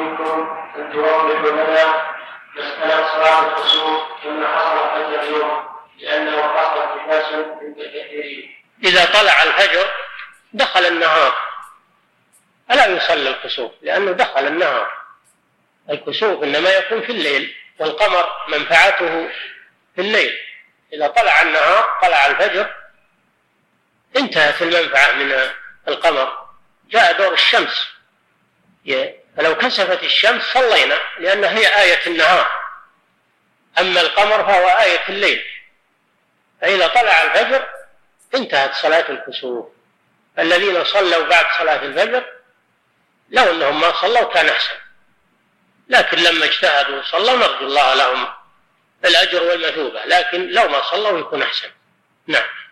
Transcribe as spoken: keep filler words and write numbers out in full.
منكم أن توضحوا لنا مسألة صلاة الكسوف كما حصل هذا اليوم لأنه حصل التباس عند كثيرين. إذا طلع الفجر دخل النهار ألا يصلي الكسوف لأنه دخل النهار. الكسوف إنما يكون في الليل، والقمر منفعته في الليل. إذا طلع النهار طلع الفجر انتهت المنفعة من القمر، جاء دور الشمس. فلو كسفت الشمس صلينا لأنها هي آية النهار، أما القمر فهو آية الليل. فإذا طلع الفجر انتهت صلاة الكسوف. الذين صلوا بعد صلاة الفجر لو أنهم ما صلوا كان أحسن، لكن لما اجتهدوا وصلوا نرجو الله لهم الأجر والمثوبة، لكن لو ما صلوا يكون أحسن. نعم.